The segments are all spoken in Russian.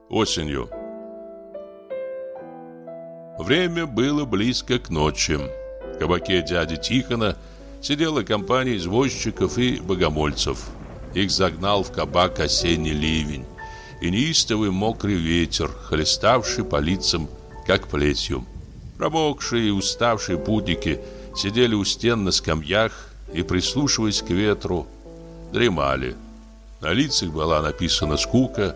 Осенью. Время было близко к ночи. В кабаке дяди Тихона сидела компания извозчиков и богомольцев. Их загнал в кабак осенний ливень и неистовый мокрый ветер, хлеставший по лицам, как плетью. Промокшие и уставшие путники сидели у стен на скамьях и, прислушиваясь к ветру, дремали. На лицах была написана скука.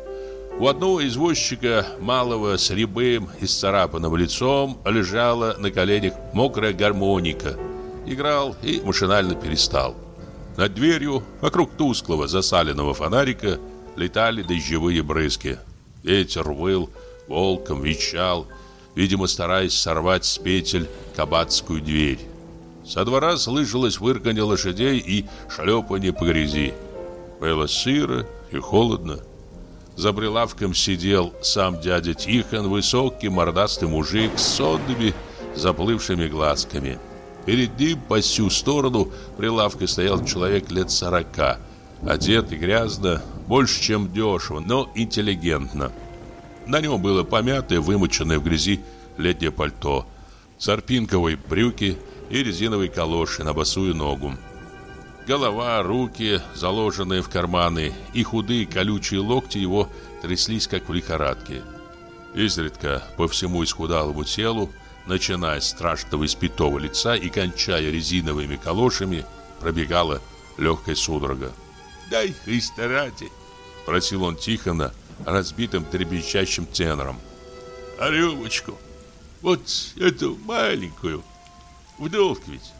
У одного извозчика, малого с рябым и сцарапанным лицом, лежала на коленях мокрая гармоника. Играл и машинально перестал. Над дверью, вокруг тусклого засаленного фонарика, летали дождевые брызги. Ветер выл, волком вещал, видимо, стараясь сорвать с петель кабацкую дверь. Со двора слышалось фырканье лошадей и шлепанье по грязи. Было сыро и холодно. За прилавком сидел сам дядя Тихон, высокий мордастый мужик с сонными заплывшими глазками. Перед ним по сю сторону прилавка стоял человек лет 40, одетый грязно, больше чем дешево, но интеллигентно. На нем было помятое, вымоченное в грязи летнее пальто, сарпинковые брюки и резиновые калоши на босую ногу. Голова, руки, заложенные в карманы, и худые колючие локти его тряслись, как в лихорадке. Изредка по всему исхудалому телу, начиная с страшного испятого лица и кончая резиновыми калошами, пробегала легкая судорога. «Дай Христа ради!» — просил он Тихона разбитым трепещащим тенором. «А рюмочку? Вот эту маленькую. В долг ведь?»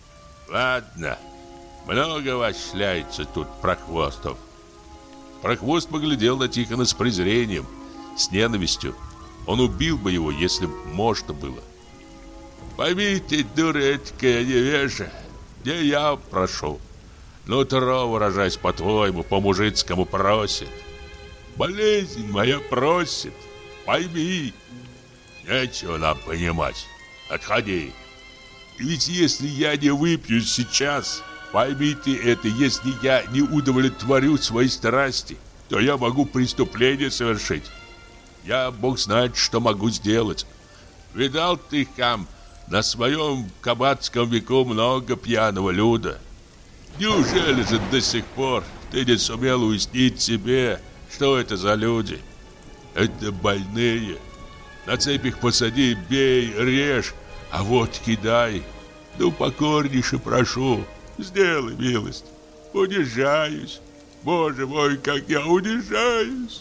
«Ладно. Много вас шляется тут, прохвостов». Прохвост поглядел на Тихона с презрением, с ненавистью. Он убил бы его, если б можно было. «Пойми ты, дурацкая невежа, не я прошу. Нутро, выражаясь по-твоему, по-мужицкому просит. Болезнь моя просит, пойми». «Нечего нам понимать. Отходи». «Ведь если я не выпью сейчас, поймите это, если я не удовлетворю свои страсти, то я могу преступление совершить. Я, Бог знает, что могу сделать. Видал ты, хам, на своем кабацком веку много пьяного люда. Неужели же до сих пор ты не сумел уяснить себе, что это за люди? Это больные. На цепь их посади, бей, режь, а вот кидай. Ну, покорнейше прошу, сделай милость. Унижаюсь. Боже мой, как я унижаюсь!»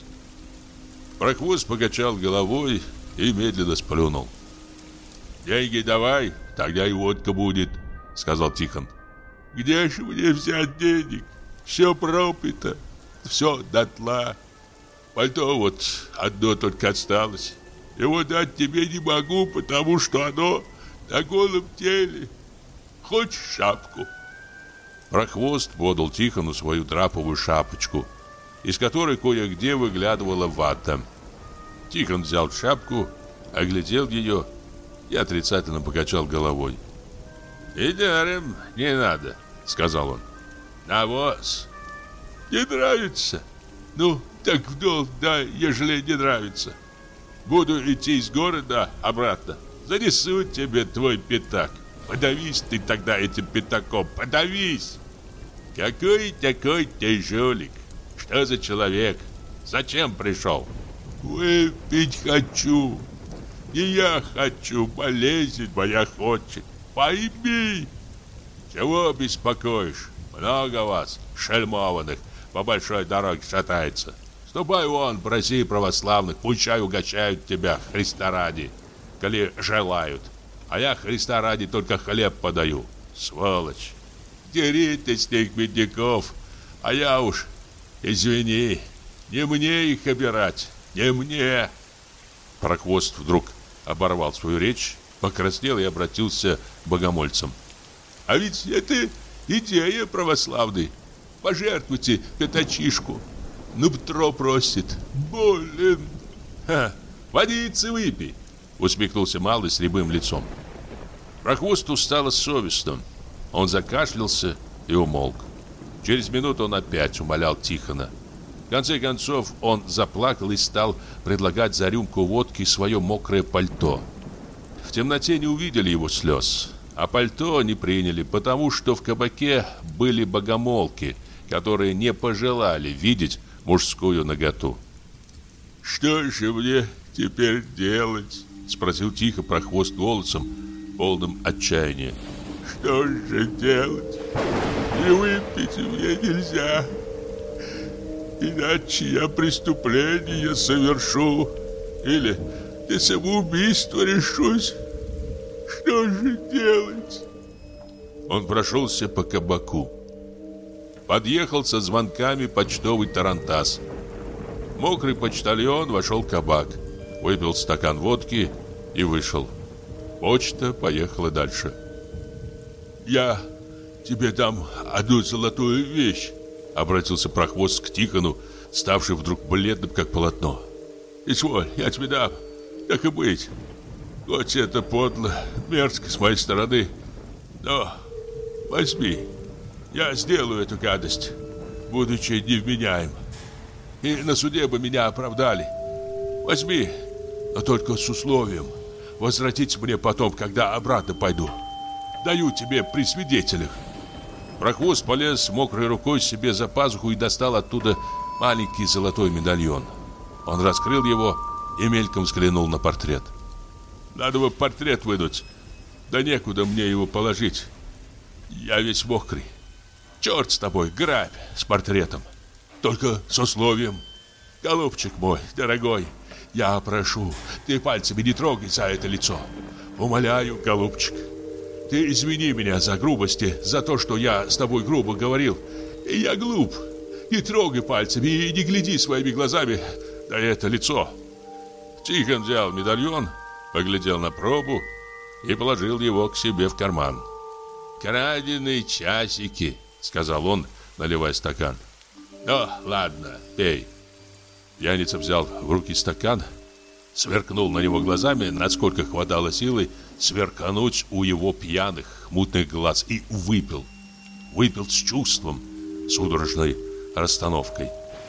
Прохвост покачал головой и медленно сплюнул. «Деньги давай, тогда и водка будет», — сказал Тихон. «Где же мне взять денег? Все пропито, все дотла. Пальто вот одно только осталось. Его дать тебе не могу, потому что оно на голом теле. Хочешь шапку?» Прохвост подал Тихону свою драповую шапочку, из которой кое-где выглядывала вата. Тихон взял шапку, оглядел ее и отрицательно покачал головой. «И даром не надо», — сказал он. «Навоз. Не нравится? Ну, так в долг дай, ежели не нравится. Буду идти из города обратно. Занесу тебе твой пятак. Подавись ты тогда этим пятаком, подавись. Какой такой ты жулик? Что за человек? Зачем пришел?» «Выпить хочу. Не я хочу, болезнь моя хочет. Пойми». «Чего беспокоишь? Много вас, шельмованных, по большой дороге шатается. Ступай вон, проси православных, пущай угощают тебя Христа ради, коли желают. А я Христа ради только хлеб подаю. Сволочь! Дери ты с них бедняков, а я уж, извини, не мне их обирать, не мне». Прохвост вдруг оборвал свою речь, покраснел и обратился к богомольцам. «А ведь это идея православной. Пожертвуйте пятачишку. Ну, Петро просит. Болен». «Водицы выпей», — усмехнулся малый с рябым лицом. Прохвосту стало совестно. Он закашлялся и умолк. Через минуту он опять умолял Тихона. В конце концов он заплакал и стал предлагать за рюмку водки свое мокрое пальто. В темноте не увидели его слез, а пальто не приняли, потому что в кабаке были богомолки, которые не пожелали видеть мужскую наготу. «Что же мне теперь делать?» — спросил тихо прохвост голосом, полным отчаяния. «Что же делать? И выпить мне нельзя, иначе я преступление совершу или на самоубийство решусь. Что же делать?» Он прошелся по кабаку. Подъехал со звонками почтовый тарантас. Мокрый почтальон вошел в кабак, выпил стакан водки и вышел. Почта поехала дальше. «Я тебе дам одну золотую вещь», — обратился прохвост к Тихону, ставший вдруг бледным, как полотно. «Изволь, я тебе дам, так и быть. Хоть это подло, мерзко с моей стороны, но возьми, я сделаю эту гадость, будучи невменяем. И на суде бы меня оправдали. Возьми, но только с условием возвратить мне потом, когда обратно пойду. Даю тебе при свидетелях». Прохвост полез мокрой рукой себе за пазуху и достал оттуда маленький золотой медальон. Он раскрыл его и мельком взглянул на портрет. «Надо бы портрет вынуть, да некуда мне его положить. Я весь мокрый. Черт с тобой, грабь с портретом. Только с условием. Голубчик мой, дорогой, я прошу, ты пальцами не трогай за это лицо. Умоляю, голубчик. Ты извини меня за грубости, за то, что я с тобой грубо говорил. И я глуп. Не трогай пальцами и не гляди своими глазами на это лицо». Тихон взял медальон, поглядел на пробу и положил его к себе в карман. «Краденые часики», — сказал он, наливая стакан. «Ну, ладно, пей». Пьяница взял в руки стакан, сверкнул на него глазами, насколько хватало силы сверкануть у его пьяных, мутных глаз, и выпил. Выпил с чувством, судорожной расстановкой.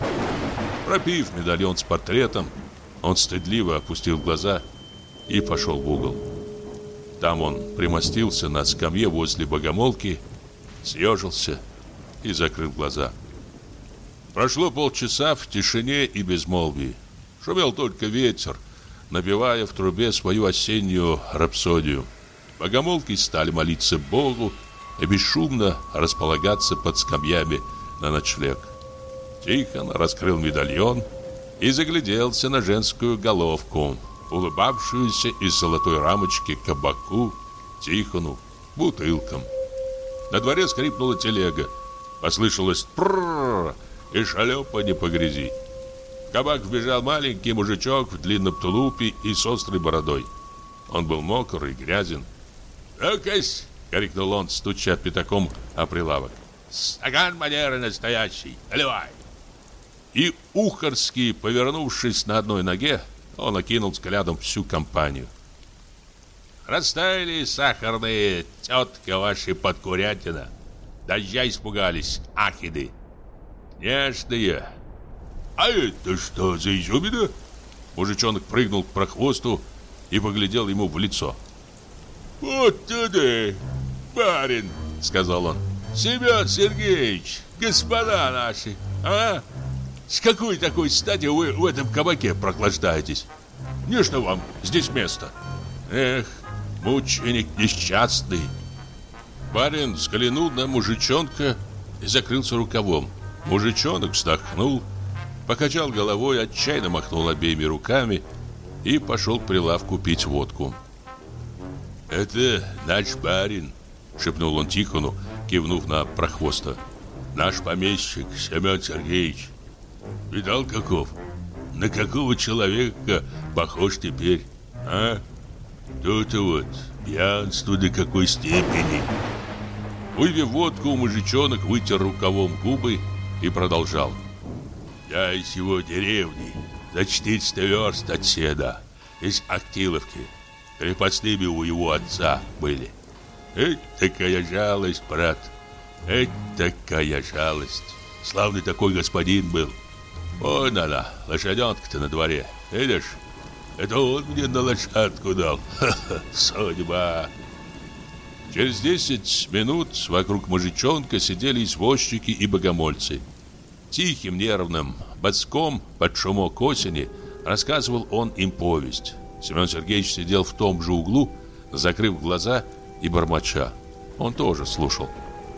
Пропив медальон с портретом, он стыдливо опустил глаза и пошел в угол. Там он примостился на скамье возле богомолки, съежился и закрыл глаза. Прошло полчаса в тишине и безмолвии. Шумел только ветер, напевая в трубе свою осеннюю рапсодию. Богомолки стали молиться Богу и бесшумно располагаться под скамьями на ночлег. Тихон раскрыл медальон и загляделся на женскую головку, улыбавшуюся из золотой рамочки кабаку, Тихону, бутылкам. На дворе скрипнула телега, послышалось «пррррр» и шлепанье по грязи. В кабак вбежал маленький мужичок в длинном тулупе и с острой бородой. Он был мокрый и грязен. «Ну-кась!» — крикнул он, стуча пятаком о прилавок. «Стакан манеры настоящий, наливай!» И Ухарский, повернувшись на одной ноге, он окинул взглядом всю компанию. «Растаяли сахарные, тетка ваши подкурятина. Дождя испугались, ахиды. Нежные. А это что за изюмина?» Мужичонок прыгнул к прохвосту и поглядел ему в лицо. «Вот туда, барин!» — сказал он. «Семен Сергеевич, господа наши, а? С какой такой стати вы в этом кабаке прохлаждаетесь? Не что вам здесь место? Эх, мученик несчастный!» Барин взглянул на мужичонка и закрылся рукавом. Мужичонок вздохнул, покачал головой, отчаянно махнул обеими руками и пошел к прилавку пить водку. «Это наш барин», — шепнул он Тихону, кивнув на прохвоста. «Наш помещик Семен Сергеевич. Видал, каков? На какого человека похож теперь, а? То-то вот, пьянство до какой степени». Выпив водку, мужичонок вытер рукавом губы и продолжал. «Я из его деревни, за 400 верст от седа, из Актиловки. Крепостными у его отца были. Эх, такая жалость, брат, эх, такая жалость. Славный такой господин был. Вон она, лошаденка-то на дворе. Видишь? Это он мне на лошадку дал. Ха-ха, судьба. Через 10 минут вокруг мужичонка сидели извозчики и богомольцы. Тихим, нервным боцком под шумок осени рассказывал он им повесть. Семен Сергеевич сидел в том же углу, закрыв глаза и бормоча. Он тоже слушал.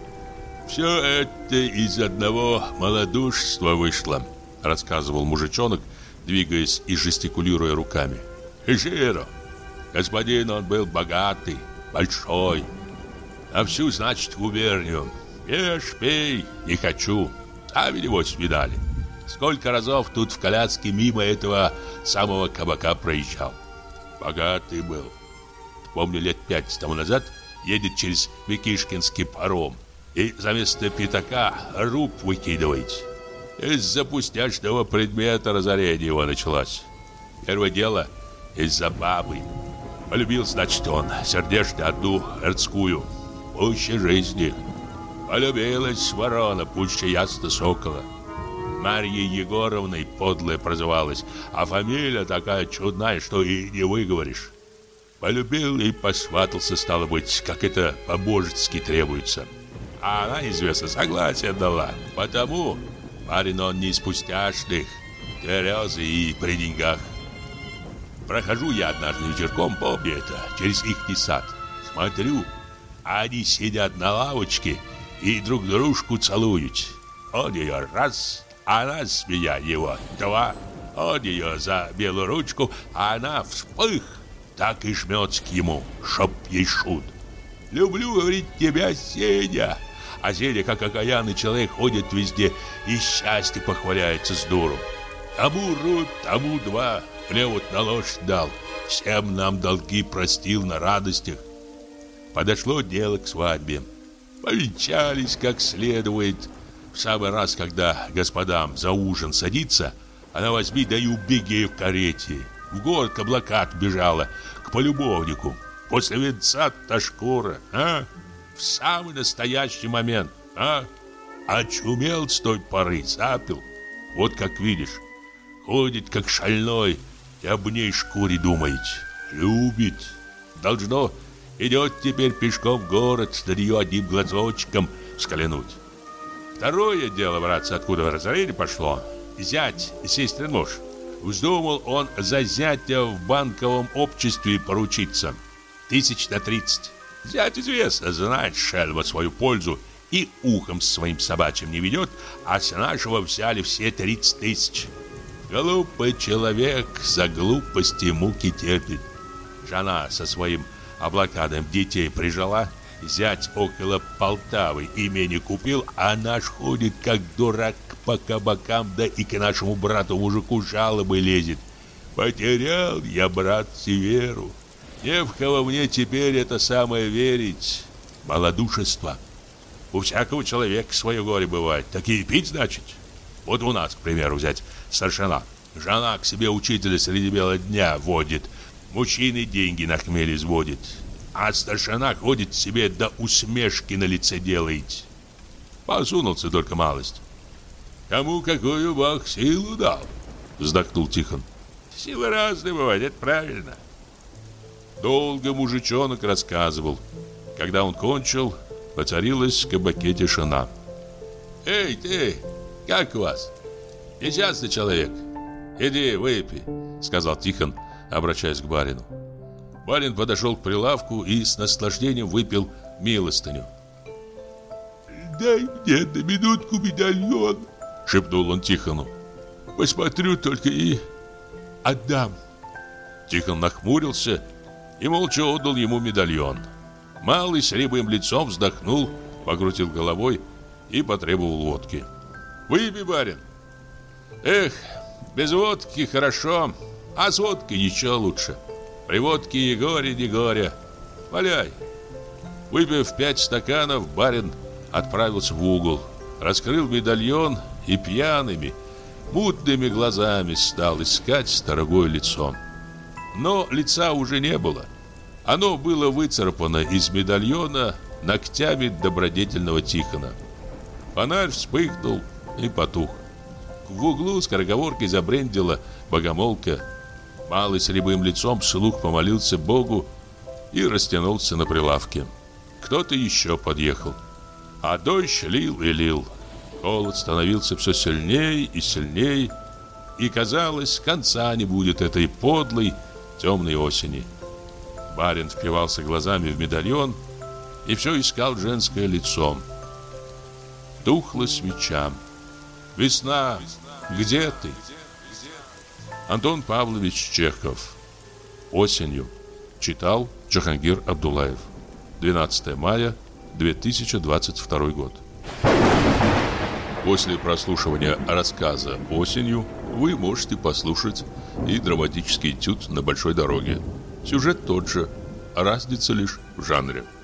«Все это из одного малодушества вышло», — рассказывал мужичонок, двигаясь и жестикулируя руками. «Жиро, господин он был богатый, большой, а всю, значит, губернию. Ешь, пей, не хочу. Сами его видали. Сколько разов тут в коляске мимо этого самого кабака проезжал. Богатый был. Помню, лет 5 тому назад едет через Микишкинский паром и за место пятака руб выкидывает. Из-за пустячного предмета разорение его началось. Первое дело из-за бабы. Полюбил, значит, он сердечно одну эрцкую, пуще жизни. Полюбилась ворона, пуще ясно сокола. Марьей Егоровной подлая прозывалась, а фамилия такая чудная, что и не выговоришь. Полюбил и посватался, стало быть, как это по-божески требуется. А она, известно, согласие дала. Потому парень он не из пустяшных, тверезый и при деньгах. Прохожу я однажды вечерком, помню это, через ихний сад. Смотрю, они сидят на лавочке и друг дружку целуют. Он ее раз, она с меня его два. Он ее за белую ручку, а она вспых, так и жмется к ему, чтоб ей шут. Люблю, говорит, тебя, Сеня. А Сеня, как окаянный человек, ходит везде и счастье похваляется с дуру. Тому рут, тому два, мне вот на лошадь дал. Всем нам долги простил на радостях. Подошло дело к свадьбе. Повенчались как следует. В самый раз, когда господам за ужин садится, она возьми да и убеги в карете. В город к облака бежала, к полюбовнику. После венца-то шкура, а? В самый настоящий момент, а? Очумел с той поры, запил. Вот как видишь, ходит как шальной и об ней шкуре думает. Любит. Должно, идет теперь пешком в город, на нее одним глазочком взглянуть. Второе дело, братцы, откуда разорение пошло. Зять, сестрин муж. Вздумал он за зятя в банковом обществе поручиться. 30 на 30. Зять, известно, знает шельма свою пользу и ухом своим собачьим не ведет, а с нашего взяли все 30 тысяч. Глупый человек за глупости муки терпит. Жена со своим облакадом детей прижала, зять около Полтавы имение купил, а наш ходит как дурак по кабакам, да и к нашему брату-мужику жалобы лезет. Потерял я, брат, веру. Не в кого мне теперь это самое верить. Малодушество. У всякого человека свое горе бывает. Такие пить, значит? Вот у нас, к примеру, взять старшина. Жена к себе учителя среди бела дня водит. Мужчины деньги на хмель изводит. А старшина ходит себе до усмешки на лице делает. Посунулся только малость. Кому какую Бог силу дал, вздохнул Тихон. Силы разные бывают, это правильно. Долго мужичонок рассказывал. Когда он кончил, воцарилась в кабаке тишина. Эй, ты, как у вас? Несчастный человек. Иди, выпей, сказал Тихон, обращаясь к барину. Барин подошел к прилавку и с наслаждением выпил милостыню. «Дай мне на минутку медальон», — шепнул он Тихону. «Посмотрю только и отдам». Тихон нахмурился и молча отдал ему медальон. Малый с рябым лицом вздохнул, покрутил головой и потребовал водки. «Выпей, барин». «Эх, без водки хорошо, а с водкой еще лучше. При водке и горе, не горе. Валяй». Выпив 5 стаканов, барин отправился в угол, раскрыл медальон и пьяными, мутными глазами стал искать дорогое лицо. Но лица уже не было. Оно было выцарапано из медальона ногтями добродетельного Тихона. Фонарь вспыхнул и потух. В углу скороговоркой забрендила богомолка. Малый с рябым лицом вслух помолился Богу и растянулся на прилавке. Кто-то еще подъехал. А дождь лил и лил. Холод становился все сильнее и сильнее, и, казалось, конца не будет этой подлой темной осени. Барин впивался глазами в медальон и все искал женское лицо. Тухла свеча. «Весна, где ты?» Антон Павлович Чехов. Осенью. Читал Джахангир Абдуллаев. 12 мая 2022 год. После прослушивания рассказа «Осенью» вы можете послушать и драматический этюд «На большой дороге». Сюжет тот же, разница лишь в жанре.